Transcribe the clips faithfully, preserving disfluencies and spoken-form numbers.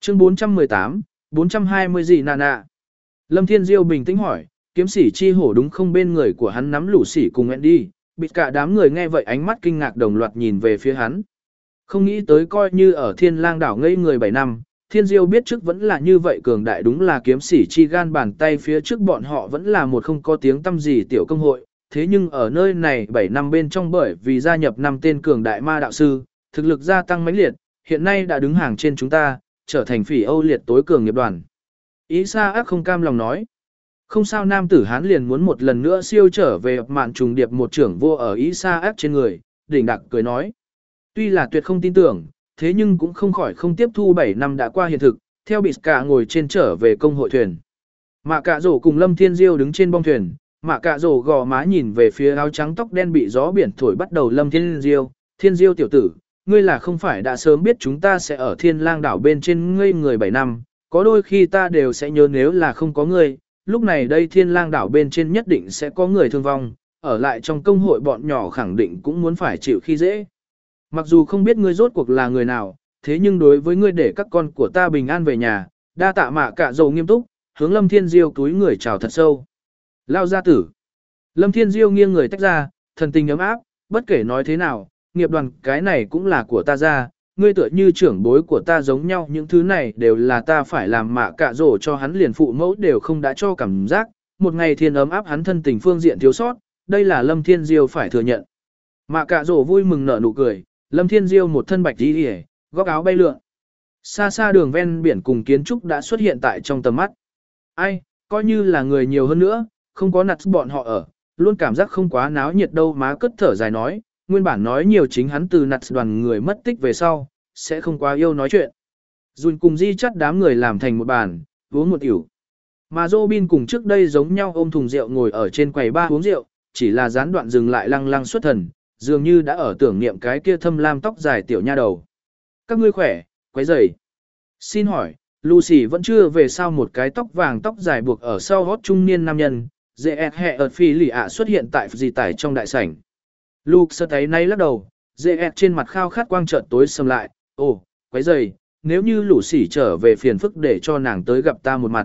Chương bốn trăm mười tám, bốn trăm hai mươi gì nà nà. Lâm Thiên Diêu bình tĩnh hỏi, kiếm sĩ chi hổ đúng không? Bên người của hắn nắm lũ sỉ cùng Andy, bịt cả đám người nghe vậy ánh mắt kinh ngạc đồng loạt nhìn về phía hắn. Không nghĩ tới coi như ở Thiên Lang đảo ngây người bảy năm, Thiên Diêu biết trước vẫn là như vậy cường đại, đúng là kiếm sĩ chi gan bàn tay phía trước bọn họ vẫn là một không có tiếng tăm gì tiểu công hội, thế nhưng ở nơi này bảy năm bên trong bởi vì gia nhập năm tên cường đại ma đạo sư, thực lực gia tăng mãnh liệt, hiện nay đã đứng hàng trên chúng ta, trở thành phỉ Âu liệt tối cường nghiệp đoàn. Ý Sa ác không cam lòng nói. Không sao, nam tử Hán liền muốn một lần nữa siêu trở về mạn trùng điệp một trưởng vô ở Ý Sa ác trên người, đỉnh đặc cười nói. Tuy là tuyệt không tin tưởng, thế nhưng cũng không khỏi không tiếp thu bảy năm đã qua hiện thực, theo bịt cả ngồi trên trở về công hội thuyền. Mạ Cạ Rổ cùng Lâm Thiên Diêu đứng trên bong thuyền, Mạ Cạ Rổ gò má nhìn về phía áo trắng tóc đen bị gió biển thổi bắt đầu Lâm Thiên Diêu, Thiên Diêu tiểu tử, ngươi là không phải đã sớm biết chúng ta sẽ ở Thiên Lang đảo bên trên ngây người bảy năm, có đôi khi ta đều sẽ nhớ nếu là không có ngươi, lúc này đây Thiên Lang đảo bên trên nhất định sẽ có người thương vong, ở lại trong công hội bọn nhỏ khẳng định cũng muốn phải chịu khi dễ. Mặc dù không biết ngươi rốt cuộc là người nào, thế nhưng đối với ngươi để các con của ta bình an về nhà, đa tạ. Mạ Cạ Rổ nghiêm túc, hướng Lâm Thiên Diêu túi người chào thật sâu. Lao gia tử. Lâm Thiên Diêu nghiêng người tách ra, thần tình ấm áp, bất kể nói thế nào, nghiệp đoàn cái này cũng là của ta ra, ngươi tựa như trưởng bối của ta giống nhau, những thứ này đều là ta phải làm. Mạ Cạ Rổ cho hắn liền phụ mẫu đều không đã cho cảm giác, một ngày thiên ấm áp hắn thân tình phương diện thiếu sót, đây là Lâm Thiên Diêu phải thừa nhận. Mạ Cạ Rổ vui mừng nở nụ cười, Lâm Thiên Diêu một thân bạch y, góc áo bay lượn. Xa xa đường ven biển cùng kiến trúc đã xuất hiện tại trong tầm mắt. Ai, coi như là người nhiều hơn nữa, không có nặt bọn họ ở, luôn cảm giác không quá náo nhiệt đâu. Má cất thở dài nói, nguyên bản nói nhiều chính hắn từ nặt đoàn người mất tích về sau, sẽ không quá yêu nói chuyện. Dùn cùng Di chắt đám người làm thành một bàn, uống một ỉu. Mà Robin cùng trước đây giống nhau ôm thùng rượu ngồi ở trên quầy ba uống rượu, chỉ là gián đoạn dừng lại lăng lăng xuất thần, dường như đã ở tưởng niệm cái kia thâm lam tóc dài tiểu nha đầu. Các ngươi khỏe, quấy rầy. Xin hỏi, Lucy vẫn chưa về sao? Một cái tóc vàng tóc dài buộc ở sau gót trung niên nam nhân, dễ ẹt hẹ ợt phi lì ạ xuất hiện tại gì tải trong đại sảnh. Luke sơ thấy nay lắc đầu, dễ ẹt trên mặt khao khát quang chợt tối sầm lại, ồ, quấy rầy, nếu như Lucy trở về phiền phức để cho nàng tới gặp ta một mặt.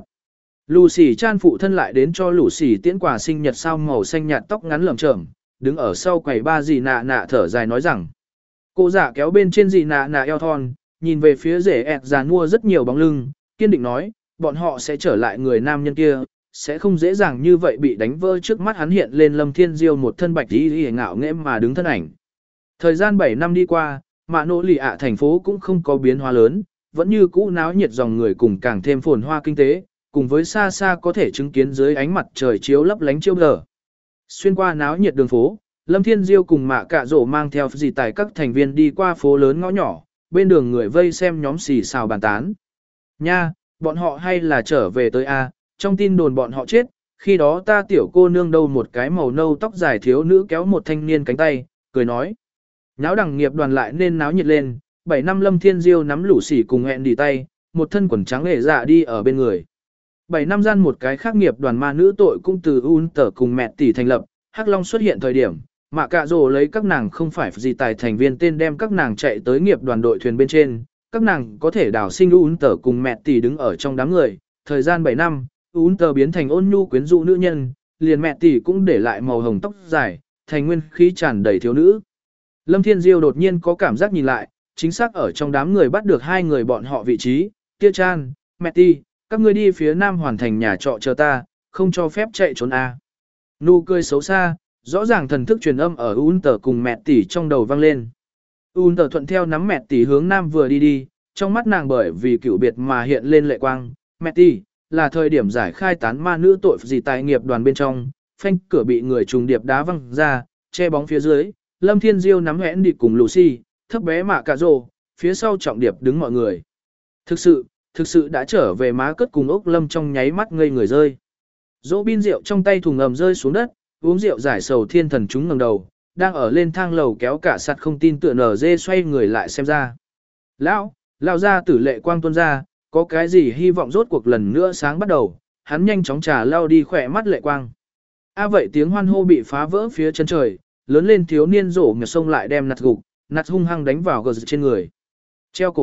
Lucy chan phụ thân lại đến cho Lucy tiễn quà sinh nhật sao? Màu xanh nhạt tóc ngắn lởm chởm, đứng ở sau quầy ba dì nạ nạ thở dài nói rằng. Cô giả kéo bên trên dì nạ nạ eo thon, nhìn về phía rể ẹt già mua rất nhiều bóng lưng, kiên định nói, bọn họ sẽ trở lại, người nam nhân kia, sẽ không dễ dàng như vậy bị đánh vỡ. Trước mắt hắn hiện lên Lâm Thiên Diêu một thân bạch y y ngạo nghễ mà đứng thân ảnh. Thời gian bảy năm đi qua, Mạ Nỗ Lì ạ thành phố cũng không có biến hóa lớn, vẫn như cũ náo nhiệt dòng người cùng càng thêm phồn hoa kinh tế, cùng với xa xa có thể chứng kiến dưới ánh mặt trời chiếu lấp lánh chiếu lờ. Xuyên qua náo nhiệt đường phố, Lâm Thiên Diêu cùng Mạ Cạ Rổ mang theo dì tài các thành viên đi qua phố lớn ngõ nhỏ, bên đường người vây xem nhóm xì xào bàn tán. Nha, bọn họ hay là trở về tới A, trong tin đồn bọn họ chết, khi đó ta tiểu cô nương đâu? Một cái màu nâu tóc dài thiếu nữ kéo một thanh niên cánh tay, cười nói. Náo đẳng nghiệp đoàn lại nên náo nhiệt lên, bảy năm Lâm Thiên Diêu nắm lũ xỉ cùng hẹn đi tay, một thân quần trắng hề dạ đi ở bên người. bảy năm gian một cái khác nghiệp đoàn ma nữ tội cũng từ Un Tở cùng mẹ tỷ thành lập, Hắc Long xuất hiện thời điểm, Mạ Cạ Rổ lấy các nàng không phải gì tài thành viên tên đem các nàng chạy tới nghiệp đoàn đội thuyền bên trên, các nàng có thể đào sinh Un Tở cùng mẹ tỷ đứng ở trong đám người, thời gian bảy năm, Un Tở biến thành ôn nhu quyến rũ nữ nhân, liền mẹ tỷ cũng để lại màu hồng tóc dài, thành nguyên khí tràn đầy thiếu nữ. Lâm Thiên Diêu đột nhiên có cảm giác nhìn lại, chính xác ở trong đám người bắt được hai người bọn họ vị trí, Tia Chan, mẹ tỷ, các ngươi đi phía nam hoàn thành nhà trọ chờ ta, không cho phép chạy trốn a. Nụ cười xấu xa, rõ ràng thần thức truyền âm ở Un Tở cùng mẹ tỷ trong đầu vang lên. Un Tở thuận theo nắm mẹ tỷ hướng nam vừa đi đi, trong mắt nàng bởi vì cựu biệt mà hiện lên lệ quang. Mẹ tỷ, là thời điểm giải khai tán ma nữ tội gì tại nghiệp đoàn bên trong, phanh cửa bị người trùng điệp đá văng ra, che bóng phía dưới, Lâm Thiên Diêu nắm hẹn đi cùng Lucy, thấp bé Mạ Cạ Rổ, phía sau trọng điệp đứng mọi người. Thực sự, thực sự đã trở về. Má cất cùng ốc Lâm trong nháy mắt ngây người rơi. Dỗ bin rượu trong tay thùng ầm rơi xuống đất, uống rượu giải sầu thiên thần chúng ngẩng đầu, đang ở lên thang lầu kéo cả sắt không tin tựa nở dê xoay người lại xem ra. Lão, lão ra tử lệ quang tuôn ra, có cái gì hy vọng rốt cuộc lần nữa sáng bắt đầu, hắn nhanh chóng trà lau đi khỏe mắt lệ quang. A vậy tiếng hoan hô bị phá vỡ phía chân trời, lớn lên thiếu niên rổ ngược sông lại đem nặt gục, nặt hung hăng đánh vào gờ trên người. Treo cổ mắt,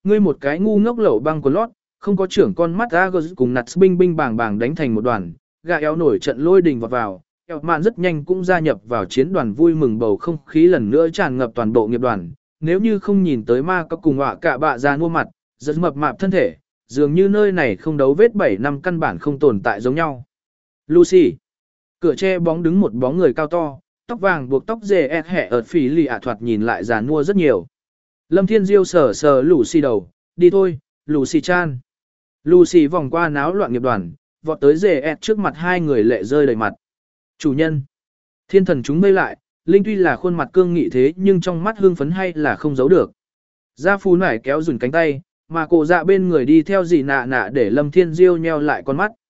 Ngươi một cái ngu ngốc lẩu băng của lót, không có trưởng con mắt Argus cùng nặt binh binh bàng bàng đánh thành một đoàn, gà eo nổi trận lôi đình vọt vào, eo mạn rất nhanh cũng gia nhập vào chiến đoàn vui mừng bầu không khí lần nữa tràn ngập toàn bộ nghiệp đoàn. Nếu như không nhìn tới ma có cùng họa cả bạ ra mua mặt, rất mập mạp thân thể, dường như nơi này không đấu vết bảy năm căn bản không tồn tại giống nhau. Lucy. Cửa che bóng đứng một bóng người cao to, tóc vàng buộc tóc dề ẹt hẹ ợt phí lì ạ thoạt nhìn lại già nua rất nhiều. Lâm Thiên Diêu sờ sờ Lucy đầu, đi thôi, Lucy chan. Lucy vòng qua náo loạn nghiệp đoàn, vọt tới dề ẹt trước mặt hai người lệ rơi đầy mặt. Chủ nhân. Thiên thần chúng mây lại, Linh tuy là khuôn mặt cương nghị thế nhưng trong mắt hương phấn hay là không giấu được. Gia Phú nải kéo dùn cánh tay, mà cổ dạ bên người đi theo gì nạ nạ để Lâm Thiên Diêu nheo lại con mắt.